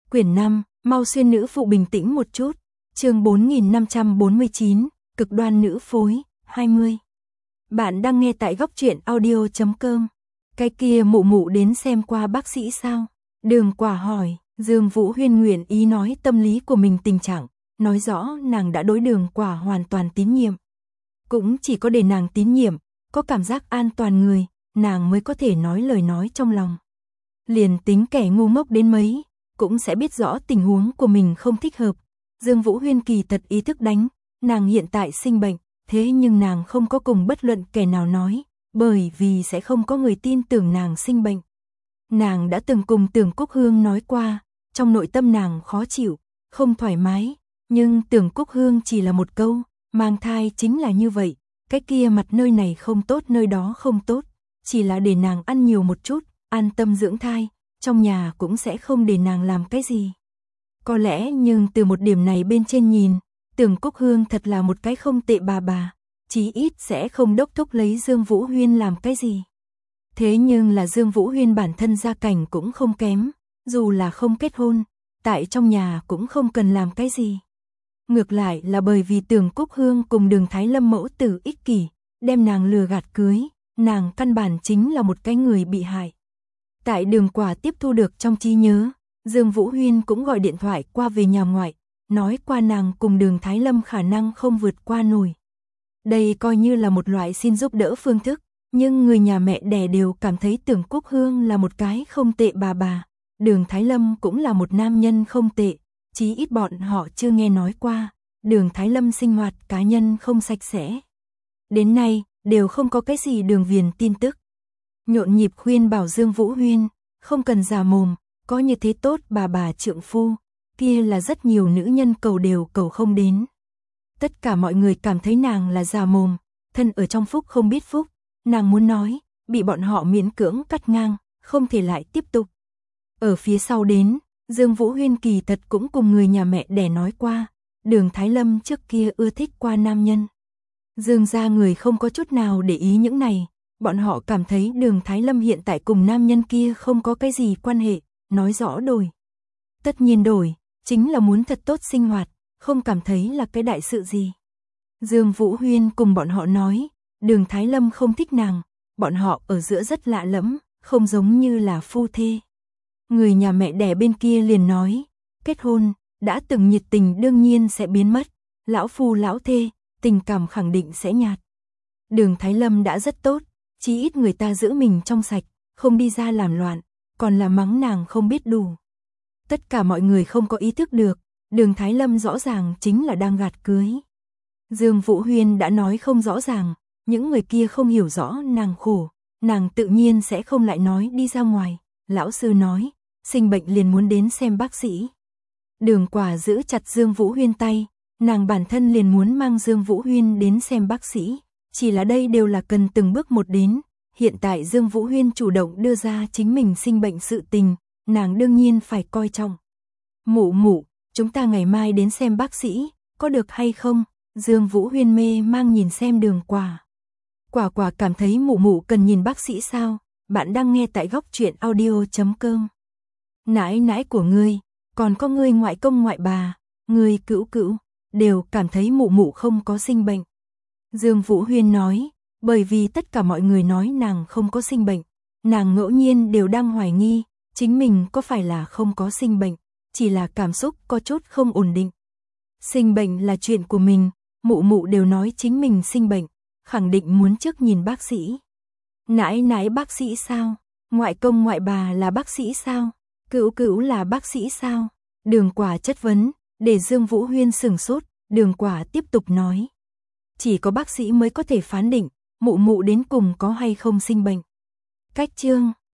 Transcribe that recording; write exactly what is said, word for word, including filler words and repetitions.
Quyển năm, mau xuyên nữ phụ bình tĩnh một chút. Chương bốn nghìn năm trăm bốn mươi chín, cực đoan nữ phối, hai mươi. Bạn đang nghe tại góc truyện audio chấm com. Cái kia mụ mụ đến xem qua bác sĩ sao? Đường Quả hỏi. Dương Vũ Huyên nguyện ý nói tâm lý của mình tình trạng, nói rõ nàng đã đối Đường Quả hoàn toàn tín nhiệm. Cũng chỉ có để nàng tín nhiệm, có cảm giác an toàn người, nàng mới có thể nói lời nói trong lòng. Liền tính kẻ ngu ngốc đến mấy, cũng sẽ biết rõ tình huống của mình không thích hợp. Dương Vũ Huyên kỳ thật ý thức đánh, nàng hiện tại sinh bệnh, thế nhưng nàng không có cùng bất luận kẻ nào nói, bởi vì sẽ không có người tin tưởng nàng sinh bệnh. Nàng đã từng cùng Tưởng Cúc Hương nói qua, trong nội tâm nàng khó chịu, không thoải mái, nhưng Tưởng Cúc Hương chỉ là một câu, mang thai chính là như vậy, cái kia mặt nơi này không tốt nơi đó không tốt, chỉ là để nàng ăn nhiều một chút, an tâm dưỡng thai, trong nhà cũng sẽ không để nàng làm cái gì. Có lẽ nhưng từ một điểm này bên trên nhìn, Tưởng Cúc Hương thật là một cái không tệ bà bà, chí ít sẽ không đốc thúc lấy Dương Vũ Huyên làm cái gì. Thế nhưng là Dương Vũ Huyên bản thân gia cảnh cũng không kém, dù là không kết hôn, tại trong nhà cũng không cần làm cái gì. Ngược lại là bởi vì Tưởng Cúc Hương cùng Đường Thái Lâm mẫu tử ích kỷ, đem nàng lừa gạt cưới, nàng căn bản chính là một cái người bị hại. Tại Đường Quả tiếp thu được trong trí nhớ, Dương Vũ Huyên cũng gọi điện thoại qua về nhà ngoại, nói qua nàng cùng Đường Thái Lâm khả năng không vượt qua nổi. Đây coi như là một loại xin giúp đỡ phương thức, nhưng người nhà mẹ đẻ đều cảm thấy Tưởng Cúc Hương là một cái không tệ bà bà, Đường Thái Lâm cũng là một nam nhân không tệ, chí ít bọn họ chưa nghe nói qua, Đường Thái Lâm sinh hoạt cá nhân không sạch sẽ. Đến nay, đều không có cái gì đường viền tin tức. Nhộn nhịp khuyên bảo Dương Vũ Huyên, không cần già mồm, có như thế tốt bà bà trượng phu, kia là rất nhiều nữ nhân cầu đều cầu không đến. Tất cả mọi người cảm thấy nàng là già mồm, thân ở trong phúc không biết phúc, nàng muốn nói, bị bọn họ miễn cưỡng cắt ngang, không thể lại tiếp tục. Ở phía sau đến, Dương Vũ Huyên kỳ thật cũng cùng người nhà mẹ đẻ nói qua, Đường Thái Lâm trước kia ưa thích qua nam nhân. Dương gia người không có chút nào để ý những này, bọn họ cảm thấy Đường Thái Lâm hiện tại cùng nam nhân kia không có cái gì quan hệ, nói rõ đổi. Tất nhiên đổi, chính là muốn thật tốt sinh hoạt, không cảm thấy là cái đại sự gì. Dương Vũ Huyên cùng bọn họ nói, Đường Thái Lâm không thích nàng, bọn họ ở giữa rất lạ lẫm, không giống như là phu thê. Người nhà mẹ đẻ bên kia liền nói, kết hôn, đã từng nhiệt tình đương nhiên sẽ biến mất, lão phu lão thê, tình cảm khẳng định sẽ nhạt. Đường Thái Lâm đã rất tốt, chí ít người ta giữ mình trong sạch, không đi ra làm loạn, còn là mắng nàng không biết đủ. Tất cả mọi người không có ý thức được, Đường Thái Lâm rõ ràng chính là đang gạt cưới. Dương Vũ Huyên đã nói không rõ ràng, những người kia không hiểu rõ nàng khổ, nàng tự nhiên sẽ không lại nói đi ra ngoài. Lão sư nói, sinh bệnh liền muốn đến xem bác sĩ. Đường Quả giữ chặt Dương Vũ Huyên tay, nàng bản thân liền muốn mang Dương Vũ Huyên đến xem bác sĩ, chỉ là đây đều là cần từng bước một đến. Hiện tại Dương Vũ Huyên chủ động đưa ra chính mình sinh bệnh sự tình, nàng đương nhiên phải coi trọng. Mụ mụ, chúng ta ngày mai đến xem bác sĩ, có được hay không? Dương Vũ Huyên mê mang nhìn xem Đường Quả. Quả Quả cảm thấy mụ mụ cần nhìn bác sĩ sao? Bạn đang nghe tại góc truyện audio chấm com. Nãi nãi của ngươi, còn có ngươi ngoại công ngoại bà, ngươi cữu cữu, đều cảm thấy mụ mụ không có sinh bệnh. Dương Vũ Huyên nói, bởi vì tất cả mọi người nói nàng không có sinh bệnh, nàng ngẫu nhiên đều đang hoài nghi, chính mình có phải là không có sinh bệnh, chỉ là cảm xúc có chút không ổn định. Sinh bệnh là chuyện của mình, mụ mụ đều nói chính mình sinh bệnh, khẳng định muốn trước nhìn bác sĩ. Nãi nãi bác sĩ sao? Ngoại công ngoại bà là bác sĩ sao? Cữu cữu là bác sĩ sao? Đường Quả chất vấn, để Dương Vũ Huyên sửng sốt, Đường Quả tiếp tục nói. Chỉ có bác sĩ mới có thể phán định, mụ mụ đến cùng có hay không sinh bệnh. Cách chương